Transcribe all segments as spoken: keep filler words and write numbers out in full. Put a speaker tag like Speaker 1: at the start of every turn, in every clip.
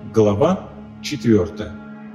Speaker 1: Глава четвертая.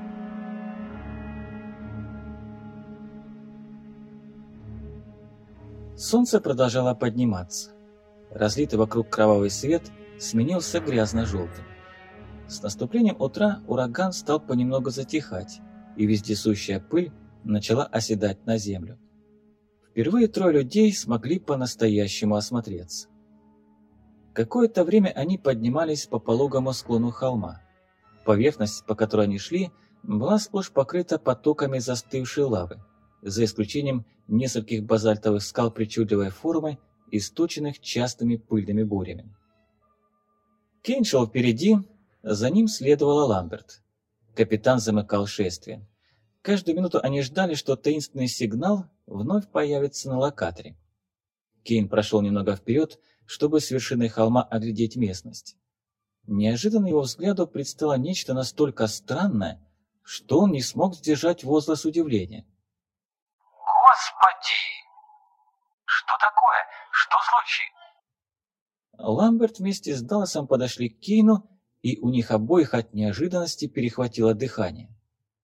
Speaker 2: Солнце продолжало подниматься. Разлитый вокруг кровавый свет сменился грязно-желтым. С наступлением утра ураган стал понемногу затихать, и вездесущая пыль начала оседать на землю. Впервые трое людей смогли по-настоящему осмотреться. Какое-то время они поднимались по пологому склону холма. Поверхность, по которой они шли, была сплошь покрыта потоками застывшей лавы, за исключением нескольких базальтовых скал причудливой формы, источенных частыми пыльными бурями. Кейн шел впереди, за ним следовала Ламберт. Капитан замыкал шествие. Каждую минуту они ждали, что таинственный сигнал вновь появится на локаторе. Кейн прошел немного вперед, чтобы с вершины холма оглядеть местность. Неожиданно его взгляду предстало нечто настолько странное, что он не смог сдержать возглас удивления.
Speaker 3: «Господи! Что такое? Что случилось?»
Speaker 2: Ламберт вместе с Далласом подошли к Кейну, и у них обоих от неожиданности перехватило дыхание.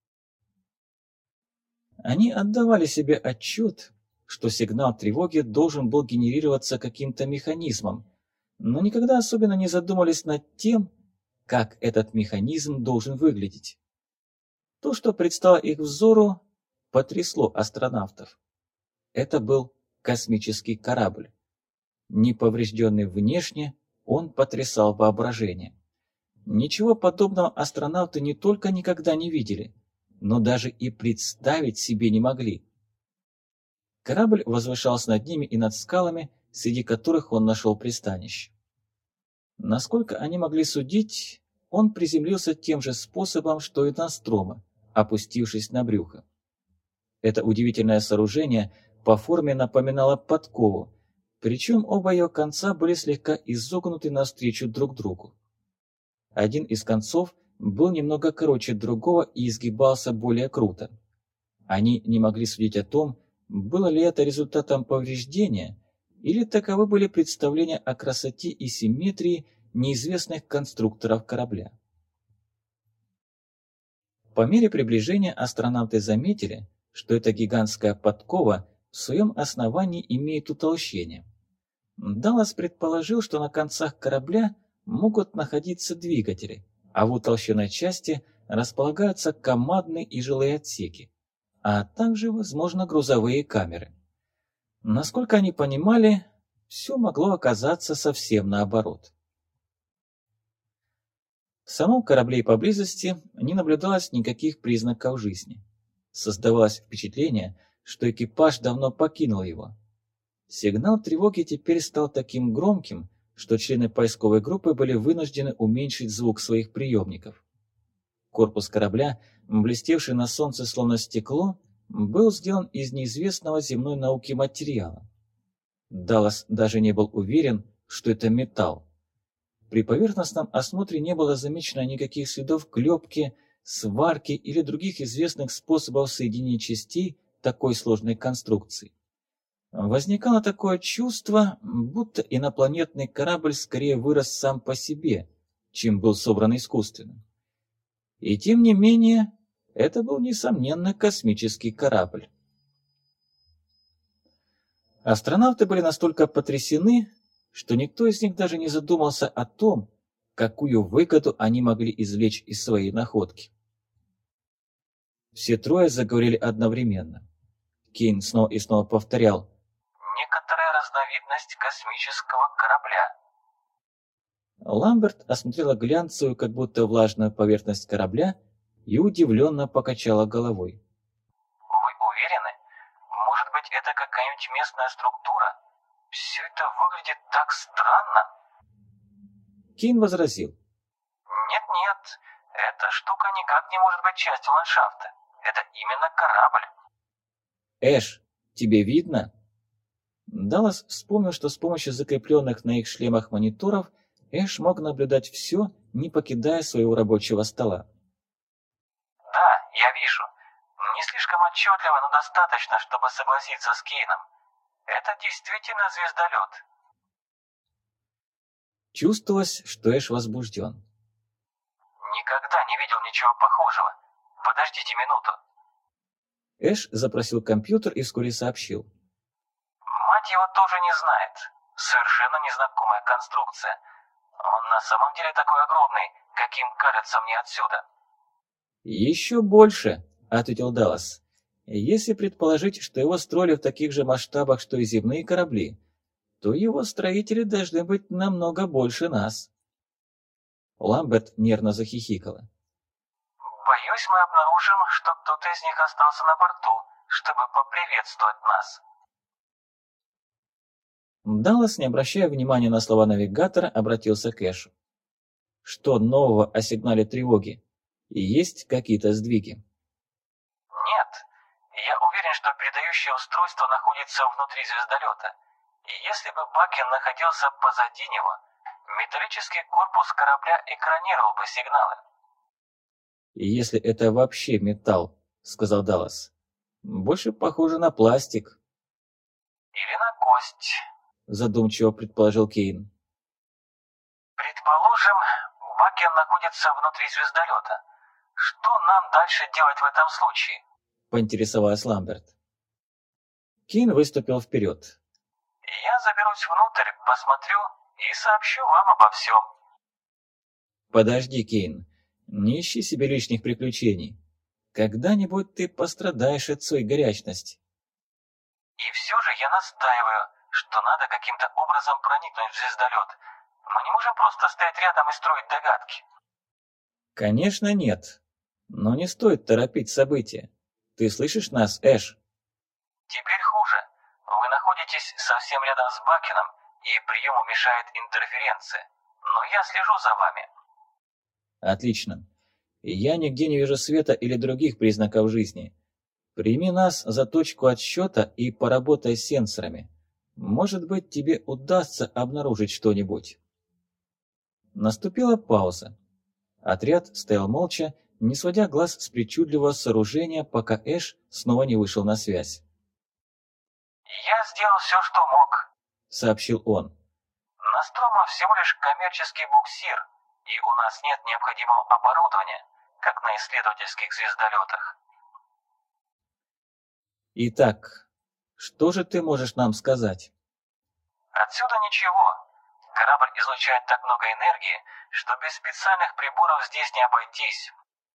Speaker 2: Они отдавали себе отчет, что сигнал тревоги должен был генерироваться каким-то механизмом, но никогда особенно не задумались над тем, как этот механизм должен выглядеть. То, что предстало их взору, потрясло астронавтов. Это был космический корабль. Неповрежденный внешне, он потрясал воображение. Ничего подобного астронавты не только никогда не видели, но даже и представить себе не могли. Корабль возвышался над ними и над скалами, среди которых он нашел пристанище. Насколько они могли судить, он приземлился тем же способом, что и Нострома, опустившись на брюхо. Это удивительное сооружение по форме напоминало подкову, причем оба ее конца были слегка изогнуты навстречу друг другу. Один из концов был немного короче другого и изгибался более круто. Они не могли судить о том, было ли это результатом повреждения, или таковы были представления о красоте и симметрии неизвестных конструкторов корабля. По мере приближения астронавты заметили, что эта гигантская подкова в своем основании имеет утолщение. Даллас предположил, что на концах корабля могут находиться двигатели, а в утолщенной части располагаются командные и жилые отсеки, а также, возможно, грузовые камеры. Насколько они понимали, все могло оказаться совсем наоборот. В самом корабле и поблизости не наблюдалось никаких признаков жизни. Создавалось впечатление, что экипаж давно покинул его. Сигнал тревоги теперь стал таким громким, что члены поисковой группы были вынуждены уменьшить звук своих приемников. Корпус корабля, блестевший на солнце словно стекло, был сделан из неизвестного земной науки материала. Даллас даже не был уверен, что это металл. При поверхностном осмотре не было замечено никаких следов клепки, сварки или других известных способов соединения частей такой сложной конструкции. Возникало такое чувство, будто инопланетный корабль скорее вырос сам по себе, чем был собран искусственно. И тем не менее, это был, несомненно, космический корабль. Астронавты были настолько потрясены, что никто из них даже не задумался о том, какую выгоду они могли извлечь из своей находки. Все трое заговорили одновременно. Кейн снова и снова повторял:
Speaker 3: «Некоторая разновидность космического корабля».
Speaker 2: Ламберт осмотрела глянцевую, как будто влажную поверхность корабля и удивленно покачала головой.
Speaker 3: «Вы уверены? Может быть, это какая-нибудь местная структура? Все это выглядит так странно».
Speaker 2: Кейн возразил:
Speaker 3: «Нет-нет, эта штука никак не может быть частью ландшафта. Это именно корабль».
Speaker 2: «Эш, тебе видно?» Даллас вспомнил, что с помощью закрепленных на их шлемах мониторов Эш мог наблюдать все, не покидая своего рабочего стола.
Speaker 3: «Да, я вижу. Не слишком отчетливо, но достаточно, чтобы согласиться с Кейном. Это действительно звездолет».
Speaker 2: Чувствовалось, что Эш возбужден.
Speaker 3: никогда не видел ничего похожего. Подождите минуту.
Speaker 2: Эш запросил компьютер и вскоре сообщил.
Speaker 3: Мать его тоже не знает. Совершенно незнакомая конструкция. Он на самом деле такой огромный, каким кажется мне отсюда.
Speaker 2: «Еще больше», — ответил Даллас. «Если предположить, что его строили в таких же масштабах, что и земные корабли, то его строители должны быть намного больше нас». Ламберт нервно захихикала.
Speaker 3: Боюсь, мы обнаружим, что кто-то из них остался на борту, чтобы поприветствовать нас.
Speaker 2: Даллас, не обращая внимания на слова навигатора, обратился к Эшу. «Что нового о сигнале тревоги? И есть какие-то сдвиги?»
Speaker 3: Нет, я уверен, что передающее устройство находится внутри звездолета. И если бы Бакен находился позади него, металлический корпус корабля экранировал бы сигналы.
Speaker 2: «И если это вообще металл», — сказал Даллас, — «больше похоже на пластик».
Speaker 3: Или на кость,
Speaker 2: задумчиво предположил Кейн.
Speaker 3: Предположим, Бакен находится внутри звездолета. Что нам дальше делать в этом случае?
Speaker 2: Поинтересовалась Ламберт. Кейн выступил вперед.
Speaker 3: Я заберусь внутрь, посмотрю и сообщу вам обо всем.
Speaker 2: Подожди, Кейн, не ищи себе лишних приключений. Когда-нибудь ты пострадаешь от своей горячности.
Speaker 3: И все же я настаиваю, что надо каким-то образом проникнуть в звездолет. Мы не можем просто стоять рядом и строить догадки.
Speaker 2: Конечно, нет. Но не стоит торопить события. Ты слышишь нас, Эш?
Speaker 3: Теперь хуже. Вы находитесь совсем рядом с Бакеном, и приему мешает интерференция. Но я слежу за вами.
Speaker 2: Отлично. Я нигде не вижу света или других признаков жизни. Прими нас за точку отсчета и поработай с сенсорами. Может быть, тебе удастся обнаружить что-нибудь. Наступила пауза. Отряд стоял молча, не сводя глаз с причудливого сооружения, пока Эш снова не вышел на связь.
Speaker 3: «Я сделал все, что мог»,
Speaker 2: — сообщил он.
Speaker 3: «Нострома всего лишь коммерческий буксир, и у нас нет необходимого оборудования, как на исследовательских звездолетах».
Speaker 2: «Итак, что же ты можешь нам сказать?»
Speaker 3: «Отсюда ничего. Корабль излучает так много энергии, что без специальных приборов здесь не обойтись».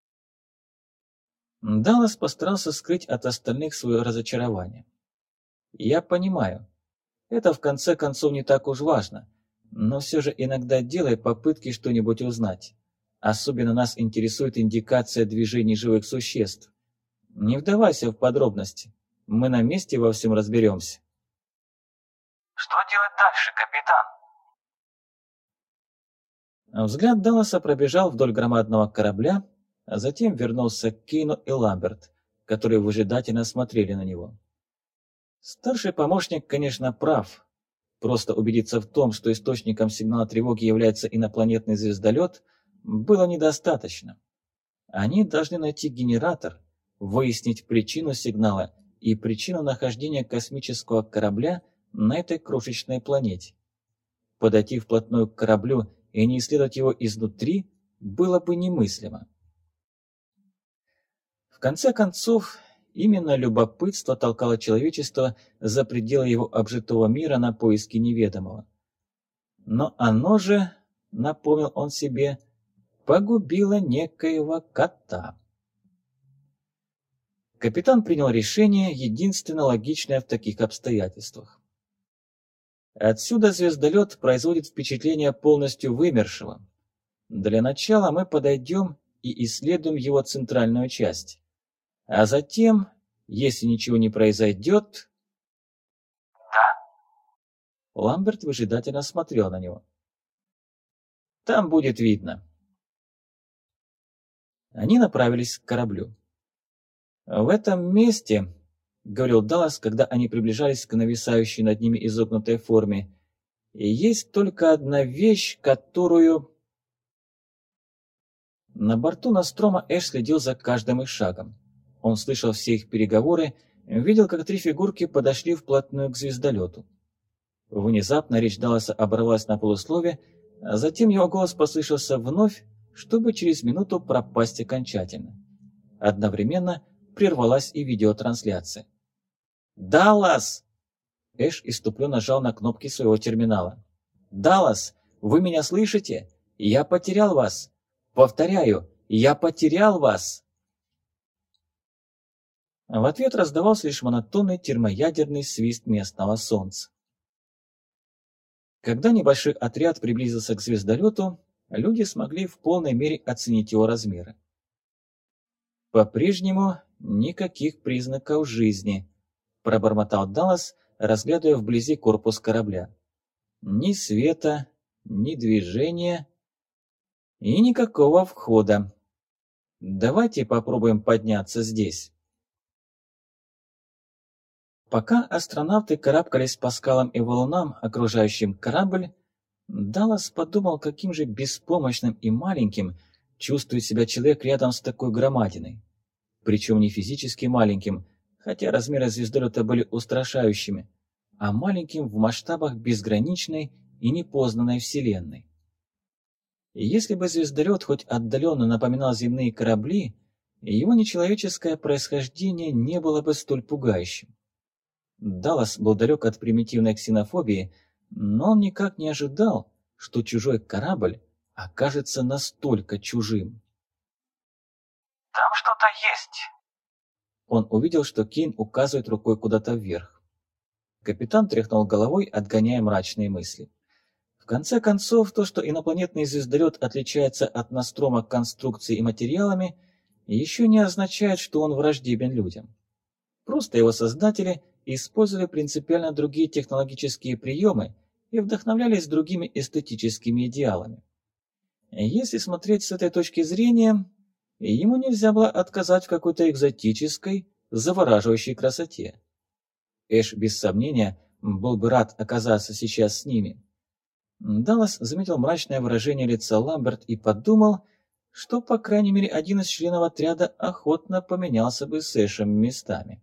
Speaker 2: Даллас постарался скрыть от остальных свое разочарование. «Я понимаю. Это в конце концов не так уж важно, но все же иногда делай попытки что-нибудь узнать. Особенно нас интересует индикация движений живых существ. Не вдавайся в подробности. Мы на месте во всем разберемся».
Speaker 3: «Что делать дальше, капитан?»
Speaker 2: Взгляд Далласа пробежал вдоль громадного корабля, а затем вернулся к Кейну и Ламберт, которые выжидательно смотрели на него. Старший помощник, конечно, прав. Просто убедиться в том, что источником сигнала тревоги является инопланетный звездолет, было недостаточно. Они должны найти генератор, выяснить причину сигнала и причину нахождения космического корабля на этой крошечной планете. Подойти вплотную к кораблю и не исследовать его изнутри было бы немыслимо. В конце концов, именно любопытство толкало человечество за пределы его обжитого мира на поиски неведомого. Но оно же, напомнил он себе, погубило некоего кота. Капитан принял решение, единственно логичное в таких обстоятельствах. Отсюда звездолет производит впечатление полностью вымершего. Для начала мы подойдем и исследуем его центральную часть. А затем, если ничего не произойдет...
Speaker 3: «Да?»
Speaker 2: Ламберт выжидательно смотрел на него. «Там будет видно». Они направились к кораблю. «В этом месте, — говорил Даллас, когда они приближались к нависающей над ними изогнутой форме, — есть только одна вещь, которую...» На борту Нострома Эш следил за каждым их шагом. Он слышал все их переговоры, видел, как три фигурки подошли вплотную к звездолету. Внезапно речь Далласа оборвалась на полуслове, а затем его голос послышался вновь, чтобы через минуту пропасть окончательно. Одновременно прервалась и видеотрансляция. «Даллас!» Эш иступленно нажал на кнопки своего терминала. «Даллас, вы меня слышите? Я потерял вас! Повторяю, я потерял вас!» В ответ раздавался лишь монотонный термоядерный свист местного солнца. Когда небольшой отряд приблизился к звездолету, люди смогли в полной мере оценить его размеры. «По-прежнему никаких признаков жизни», – пробормотал Даллас, разглядывая вблизи корпус корабля. «Ни света, ни движения и никакого входа. Давайте попробуем подняться здесь». Пока астронавты карабкались по скалам и валунам, окружающим корабль, Даллас подумал, каким же беспомощным и маленьким чувствует себя человек рядом с такой громадиной. Причем не физически маленьким, хотя размеры звездолета были устрашающими, а маленьким в масштабах безграничной и непознанной Вселенной. И если бы звездолет хоть отдаленно напоминал земные корабли, его нечеловеческое происхождение не было бы столь пугающим. Даллас был далек от примитивной ксенофобии, но он никак не ожидал, что чужой корабль окажется настолько чужим.
Speaker 3: «Там что-то есть!»
Speaker 2: Он увидел, что Кейн указывает рукой куда-то вверх. Капитан тряхнул головой, отгоняя мрачные мысли. В конце концов, то, что инопланетный звездолет отличается от Нострома конструкцией и материалами, еще не означает, что он враждебен людям. Просто его создатели использовали принципиально другие технологические приемы и вдохновлялись другими эстетическими идеалами. Если смотреть с этой точки зрения, ему нельзя было отказать в какой-то экзотической, завораживающей красоте. Эш, без сомнения, был бы рад оказаться сейчас с ними. Даллас заметил мрачное выражение лица Ламберт и подумал, что, по крайней мере, один из членов отряда охотно поменялся бы с Эшем местами.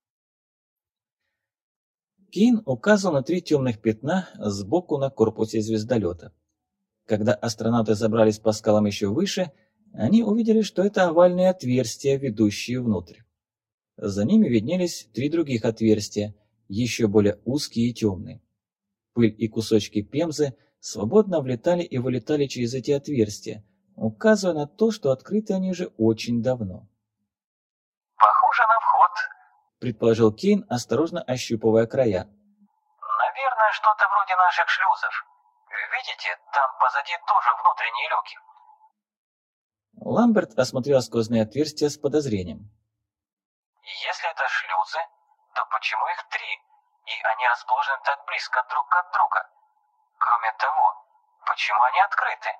Speaker 2: Кейн указал на три темных пятна сбоку на корпусе звездолета. Когда астронавты забрались по скалам еще выше, они увидели, что это овальные отверстия, ведущие внутрь. За ними виднелись три других отверстия, еще более узкие и темные. Пыль и кусочки пемзы свободно влетали и вылетали через эти отверстия, указывая на то, что открыты они уже очень давно.
Speaker 3: «Похоже на вход»,
Speaker 2: — предположил Кейн, осторожно ощупывая края.
Speaker 3: «Наверное, что-то вроде наших шлюзов. Видите, там позади тоже внутренние люки».
Speaker 2: Ламберт осмотрел сквозные отверстия с подозрением.
Speaker 3: «Если это шлюзы, то почему их три, и они расположены так близко друг от друга? Кроме того, почему они открыты?»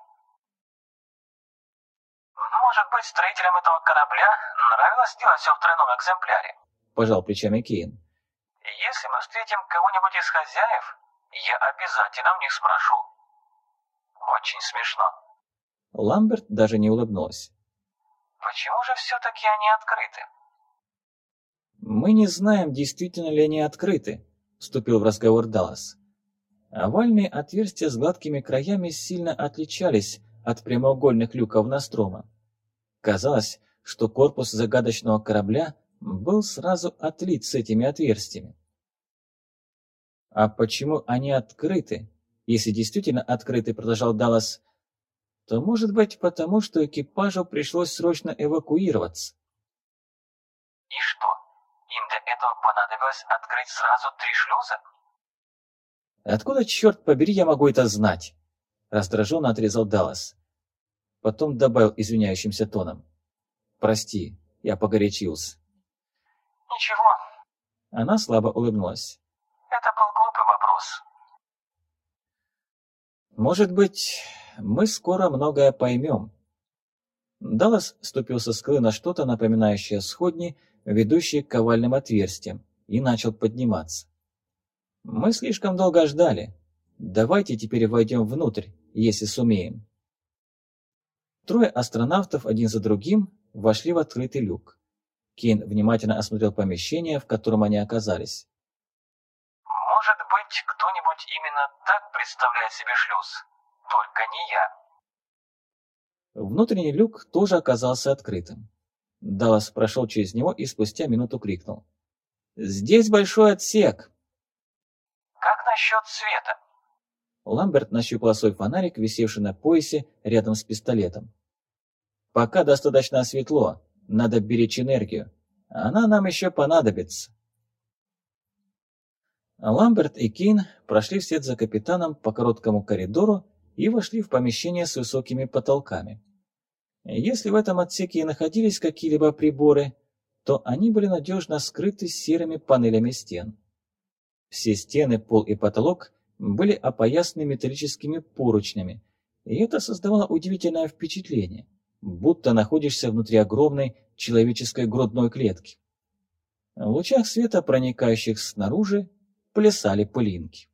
Speaker 3: «Может быть, строителям этого корабля нравилось делать все в тройном экземпляре»,
Speaker 2: — пожал плечами Кейн.
Speaker 3: «Если мы встретим кого-нибудь из хозяев, я обязательно у них спрошу». «Очень смешно».
Speaker 2: Ламберт даже не улыбнулась.
Speaker 3: «Почему же все-таки они открыты?»
Speaker 2: «Мы не знаем, действительно ли они открыты», — вступил в разговор Даллас. Овальные отверстия с гладкими краями сильно отличались от прямоугольных люков Нострома. Казалось, что корпус загадочного корабля был сразу отлит с этими отверстиями. «А почему они открыты? Если действительно открыты, — продолжал Даллас, — то, может быть, потому что экипажу пришлось срочно эвакуироваться».
Speaker 3: «И что, им для этого понадобилось открыть сразу три шлюза?»
Speaker 2: «Откуда, черт побери, я могу это знать?» — раздраженно отрезал Даллас. Потом добавил извиняющимся тоном. «Прости, я погорячился».
Speaker 3: «Ничего».
Speaker 2: Она слабо улыбнулась.
Speaker 3: «Это был глупый вопрос».
Speaker 2: «Может быть, мы скоро многое поймем». Даллас ступил со скалы на что-то, напоминающее сходни, ведущие к овальным отверстиям, и начал подниматься. «Мы слишком долго ждали. Давайте теперь войдем внутрь, если сумеем». Трое астронавтов один за другим вошли в открытый люк. Кейн внимательно осмотрел помещение, в котором они оказались.
Speaker 3: «Может быть, кто-нибудь именно так представляет себе шлюз? Только не я».
Speaker 2: Внутренний люк тоже оказался открытым. Даллас прошел через него и спустя минуту крикнул: «Здесь большой отсек!»
Speaker 3: «Как насчет света?»
Speaker 2: Ламберт нащупал свой фонарик, висевший на поясе рядом с пистолетом. «Пока достаточно светло, надо беречь энергию. Она нам еще понадобится». Ламберт и Кейн прошли вслед за капитаном по короткому коридору и вошли в помещение с высокими потолками. Если в этом отсеке и находились какие-либо приборы, то они были надежно скрыты серыми панелями стен. Все стены, пол и потолок были опоясаны металлическими поручнями, и это создавало удивительное впечатление, будто находишься внутри огромной человеческой грудной клетки. В лучах света, проникающих снаружи, плясали пылинки.